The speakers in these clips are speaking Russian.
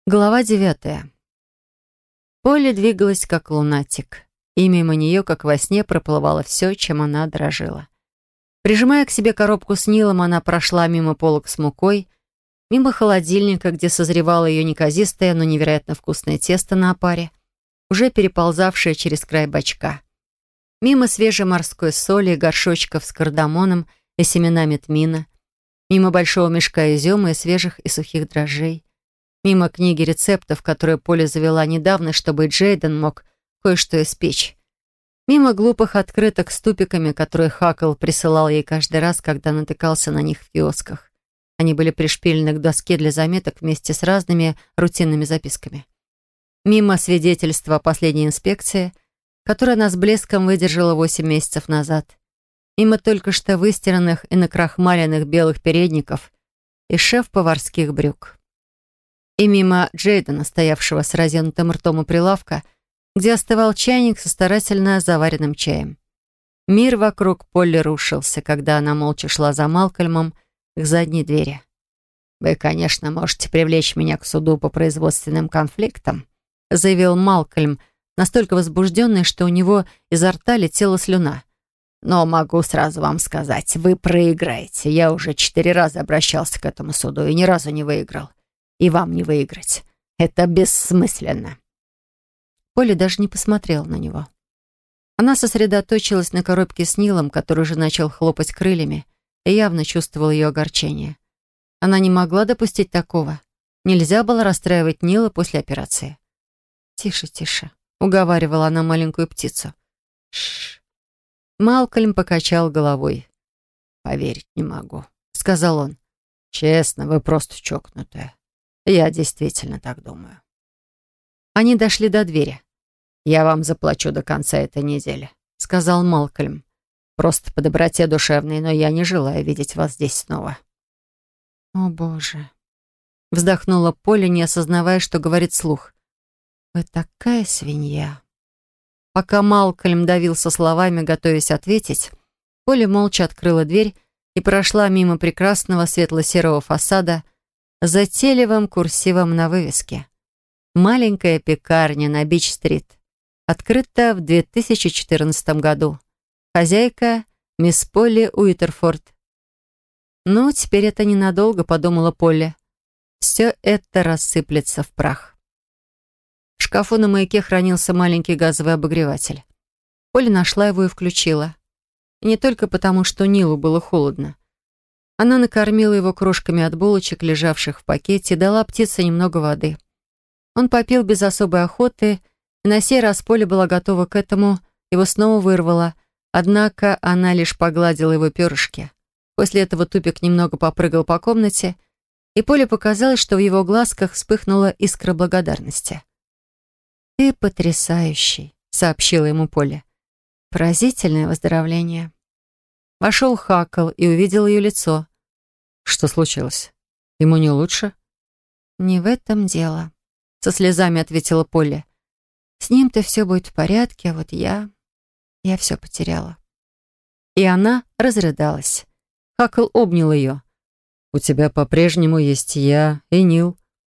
Глава 9. Полли двигалась как лунатик, и мимо нее, как во сне, проплывало все, чем она дорожила. Прижимая к себе коробку с Нилом, она прошла мимо полок с мукой, мимо холодильника, где созревало ее неказистое, но невероятно вкусное тесто на опаре, уже переползавшее через край бачка, мимо свежей морской соли и горшочков с кардамоном и семенами тмина, мимо большого мешка изюма и свежих и сухих дрожжей, мимо книги рецептов, которую Поля завела недавно, чтобы Джейден мог кое-что испечь. Мимо глупых открыток с тупиками, которые Хакл присылал ей каждый раз, когда натыкался на них в киосках. Они были пришпилены к доске для заметок вместе с разными рутинными записками. Мимо свидетельства о последней инспекции, которую она с блеском выдержала 8 месяцев назад. Мимо только что выстиранных и накрахмаленных белых передников и шеф-поварских брюк. И мимо Джейдена, стоявшего с разинутым ртом у прилавка, где остывал чайник со старательно заваренным чаем. Мир вокруг Полли рушился, когда она молча шла за Малкольмом к задней двери. «Вы, конечно, можете привлечь меня к суду по производственным конфликтам», заявил Малкольм, настолько возбужденный, что у него изо рта летела слюна. «Но могу сразу вам сказать, вы проиграете. Я уже 4 раза обращался к этому суду и ни разу не выиграл. И вам не выиграть. Это бессмысленно». Поля даже не посмотрела на него. Она сосредоточилась на коробке с Нилом, который уже начал хлопать крыльями, и явно чувствовала ее огорчение. Она не могла допустить такого. Нельзя было расстраивать Нила после операции. «Тише, тише», — уговаривала она маленькую птицу. «Шш». Малкольм покачал головой. «Поверить не могу», — сказал он. «Честно, вы просто чокнутая. Я действительно так думаю». Они дошли до двери. «Я вам заплачу до конца этой недели», — сказал Малкольм. «Просто по доброте душевной, но я не желаю видеть вас здесь снова». «О, Боже!» — вздохнула Поля, не осознавая, что говорит вслух. «Вы такая свинья!» Пока Малкольм давился словами, готовясь ответить, Поля молча открыла дверь и прошла мимо прекрасного светло-серого фасада с затейливым курсивом на вывеске. «Маленькая пекарня на Бич-стрит». Открыта в 2014 году. Хозяйка мисс Полли Уитерфорд. «Ну, теперь это ненадолго», — подумала Полли. «Все это рассыплется в прах». В шкафу на маяке хранился маленький газовый обогреватель. Поля нашла его и включила. И не только потому, что Нилу было холодно. Она накормила его крошками от булочек, лежавших в пакете, и дала птице немного воды. Он попил без особой охоты, и на сей раз Поля была готова к этому, его снова вырвало, однако она лишь погладила его перышки. После этого Тупик немного попрыгал по комнате, и Поле показалось, что в его глазках вспыхнула искра благодарности. «Ты потрясающий», — сообщила ему Поля. «Поразительное выздоровление». Вошел Хакл и увидел ее лицо. «Что случилось? Ему не лучше?» «Не в этом дело», — со слезами ответила Полли. «С ним-то все будет в порядке, а вот я все потеряла». И она разрыдалась. Хакл обнял ее. «У тебя по-прежнему есть я и Нил».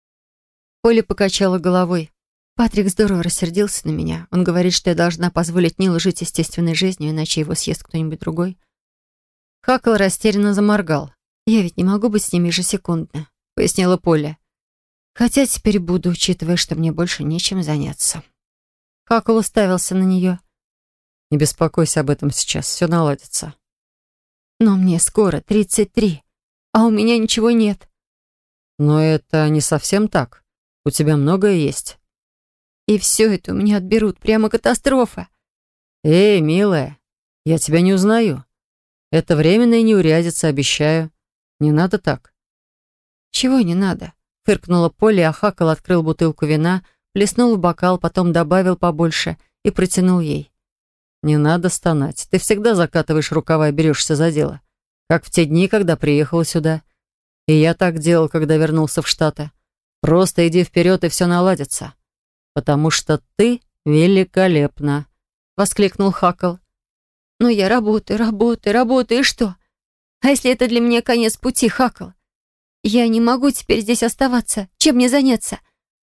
Полли покачала головой. «Патрик здорово рассердился на меня. Он говорит, что я должна позволить Нилу жить естественной жизнью, иначе его съест кто-нибудь другой». Хакл растерянно заморгал. «Я ведь не могу быть с ними ежесекундно», — пояснила Полли. «Хотя теперь буду, учитывая, что мне больше нечем заняться». Хакл уставился на нее. «Не беспокойся об этом сейчас, все наладится». «Но мне скоро 33, а у меня ничего нет». «Но это не совсем так. У тебя многое есть». «И все это у меня отберут. Прямо катастрофа». «Эй, милая, я тебя не узнаю. Это временная неурядица, обещаю. Не надо так». «Чего не надо?» — фыркнула Полли, а Хакл открыл бутылку вина, плеснул в бокал, потом добавил побольше и протянул ей. «Не надо стонать. Ты всегда закатываешь рукава и берешься за дело. Как в те дни, когда приехала сюда. И я так делал, когда вернулся в Штаты. Просто иди вперед, и все наладится. Потому что ты великолепна», — воскликнул Хакл. «Но я работаю, и что? А если это для меня конец пути, Хакл? Я не могу теперь здесь оставаться. Чем мне заняться?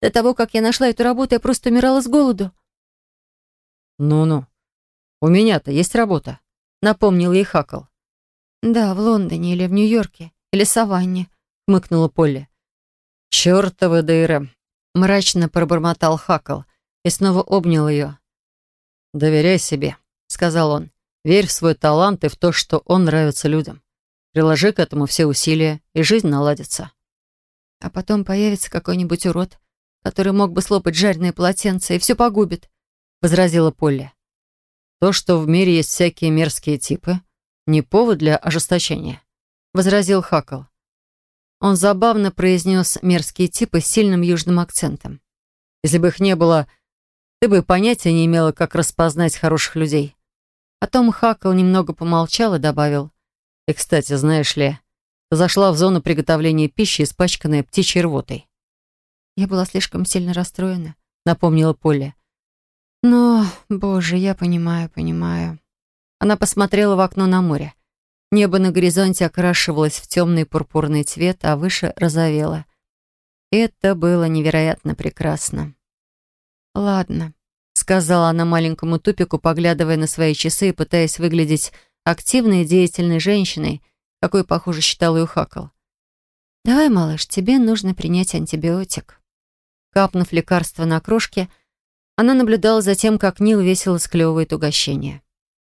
До того, как я нашла эту работу, я просто умирала с голоду». «Ну-ну, у меня-то есть работа», — напомнил ей Хакл. «Да, в Лондоне или в Нью-Йорке, или Саванне», — хмыкнула Полли. «Чёртовы ДРМ», — мрачно пробормотал Хакл и снова обнял ее. «Доверяй себе», — сказал он. «Верь в свой талант и в то, что он нравится людям. Приложи к этому все усилия, и жизнь наладится». «А потом появится какой-нибудь урод, который мог бы слопать жареное полотенце и все погубит», — возразила Полли. «То, что в мире есть всякие мерзкие типы, не повод для ожесточения», — возразил Хакл. Он забавно произнес мерзкие типы с сильным южным акцентом. «Если бы их не было, ты бы понятия не имела, как распознать хороших людей». Потом Хакл немного помолчал и добавил: «И, кстати, знаешь ли, ты зашла в зону приготовления пищи, испачканная птичьей рвотой». «Я была слишком сильно расстроена», — напомнила Полли. «Но, боже, я понимаю». Она посмотрела в окно на море. Небо на горизонте окрашивалось в темный пурпурный цвет, а выше розовело. Это было невероятно прекрасно. «Ладно», — сказала она маленькому тупику, поглядывая на свои часы и пытаясь выглядеть активной и деятельной женщиной, какой, похоже, считал ее Хакл. «Давай, малыш, тебе нужно принять антибиотик». Капнув лекарство на крошке, она наблюдала за тем, как Нил весело склевывает угощение.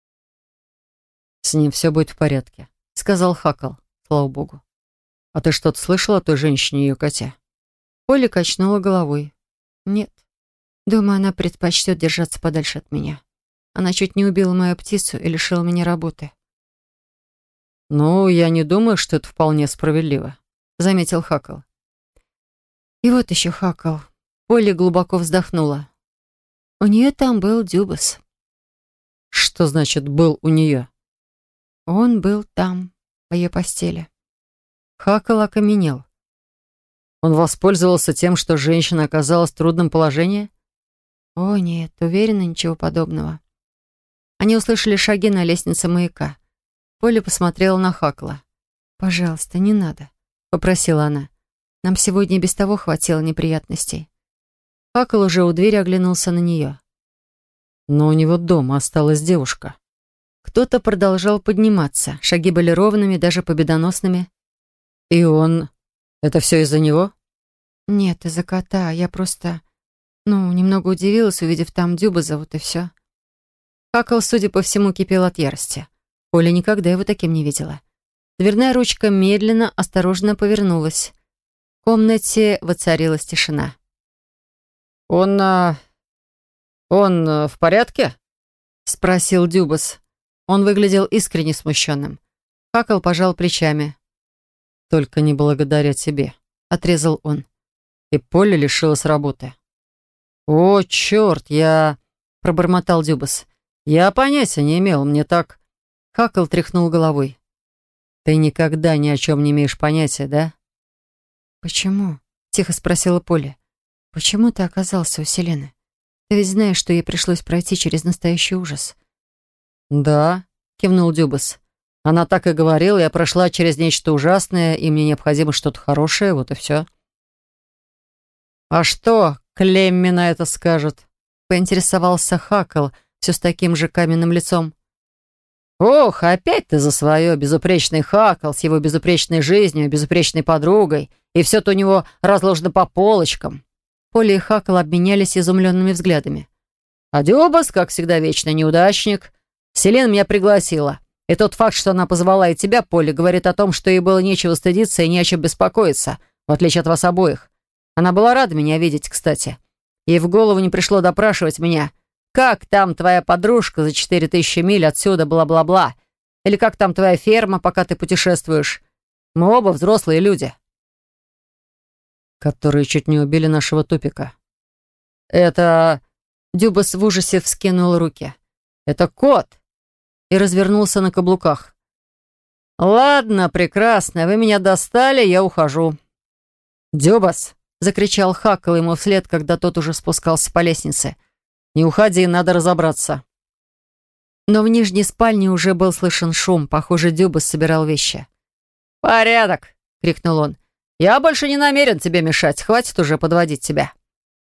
«С ним все будет в порядке», — сказал Хакл, слава богу. «А ты что-то слышала о той женщине и ее коте?» Полли качнула головой. «Нет. Думаю, она предпочтет держаться подальше от меня. Она чуть не убила мою птицу и лишила меня работы». «Ну, я не думаю, что это вполне справедливо», — заметил Хакл. И вот еще Хакл. Полли глубоко вздохнула. У нее там был Дюбас. «Что значит «был у нее»?» Он был там, в ее постели. Хакл окаменел. Он воспользовался тем, что женщина оказалась в трудном положении? О, нет, уверена, ничего подобного. Они услышали шаги на лестнице маяка. Полли посмотрела на Хакла. «Пожалуйста, не надо», — попросила она. «Нам сегодня и без того хватило неприятностей». Хакл уже у двери оглянулся на нее. «Но у него дома осталась девушка». Кто-то продолжал подниматься. Шаги были ровными, даже победоносными. «И он... Это все из-за него?» «Нет, из-за кота. Я просто... немного удивилась, увидев там Дюбаза, вот и все». Хакл, судя по всему, кипел от ярости. Поля никогда его таким не видела. Дверная ручка медленно, осторожно повернулась. В комнате воцарилась тишина. «Он в порядке?» — спросил Дюбас. Он выглядел искренне смущенным. Хакл пожал плечами. «Только не благодаря тебе», — отрезал он. «И Полли лишилась работы». «О, черт, я...» — пробормотал Дюбас. «Я понятия не имел, мне так...» Хакл тряхнул головой. «Ты никогда ни о чем не имеешь понятия, да?» «Почему?» — тихо спросила Полли. «Почему ты оказался у Селены? Ты ведь знаешь, что ей пришлось пройти через настоящий ужас». «Да», — кивнул Дюбас. «Она так и говорила, я прошла через нечто ужасное, и мне необходимо что-то хорошее, вот и все». «А что Клемми на это скажет?» — поинтересовался Хакл, все с таким же каменным лицом. «Ох, опять ты за свое, безупречный Хакл, с его безупречной жизнью, безупречной подругой, и все-то у него разложено по полочкам». Полли и Хакл обменялись изумленными взглядами. «А Дюбас, как всегда, вечный неудачник. Селена меня пригласила. И тот факт, что она позвала и тебя, Полли, говорит о том, что ей было нечего стыдиться и не о чем беспокоиться, в отличие от вас обоих. Она была рада меня видеть, кстати. Ей в голову не пришло допрашивать меня. Как там твоя подружка за 4000 миль отсюда, бла-бла-бла? Или как там твоя ферма, пока ты путешествуешь? Мы оба взрослые люди». «Которые чуть не убили нашего тупика». «Это...» Дюбас в ужасе вскинул руки. «Это кот!» И развернулся на каблуках. «Ладно, прекрасно, вы меня достали, я ухожу». «Дюбас!» — закричал Хакл ему вслед, когда тот уже спускался по лестнице. «Не уходи, надо разобраться». Но в нижней спальне уже был слышен шум. Похоже, Дюбас собирал вещи. «Порядок!» — крикнул он. «Я больше не намерен тебе мешать. Хватит уже подводить тебя».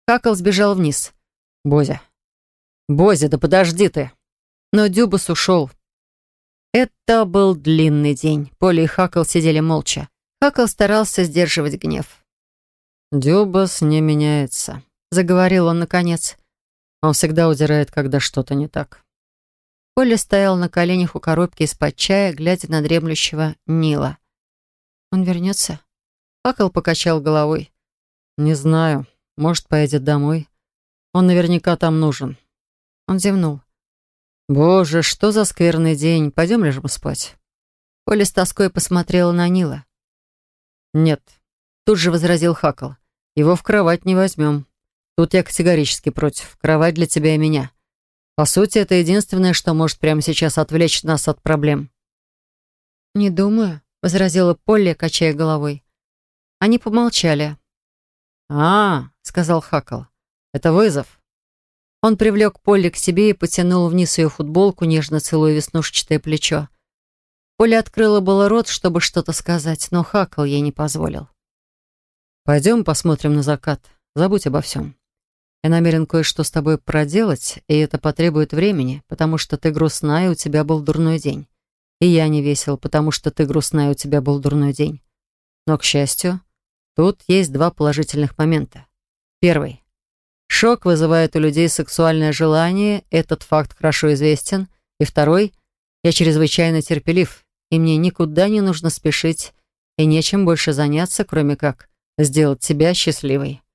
Хакл сбежал вниз. «Бозя! Бозя, да подожди ты!» Но Дюбас ушел. Это был длинный день. Поля и Хакл сидели молча. Хакл старался сдерживать гнев. «Дюбас не меняется», — заговорил он наконец. «Он всегда удирает, когда что-то не так». Поля стоял на коленях у коробки из-под чая, глядя на дремлющего Нила. «Он вернется?» Хакл покачал головой. «Не знаю. Может, поедет домой. Он наверняка там нужен». Он зевнул. «Боже, что за скверный день. Пойдем лежим спать». Поля с тоской посмотрела на Нила. «Нет», — тут же возразил Хакл. «Его в кровать не возьмем. Тут я категорически против. Кровать для тебя и меня. По сути, это единственное, что может прямо сейчас отвлечь нас от проблем». «Не думаю», — возразила Полли, качая головой. Они помолчали. Сказал Хакл, — «это вызов». Он привлек Полли к себе и потянул вниз ее футболку, нежно целуя веснушчатое плечо. Полли открыла было рот, чтобы что-то сказать, но Хакл ей не позволил. «Пойдем посмотрим на закат. Забудь обо всем. Я намерен кое-что с тобой проделать, и это потребует времени, потому что ты грустна, и у тебя был дурной день. И я не весел, потому что ты грустна, и у тебя был дурной день. Но, к счастью, тут есть два положительных момента. Первый. Шок вызывает у людей сексуальное желание, этот факт хорошо известен. И второй. Я чрезвычайно терпелив, и мне никуда не нужно спешить, и нечем больше заняться, кроме как сделать тебя счастливой».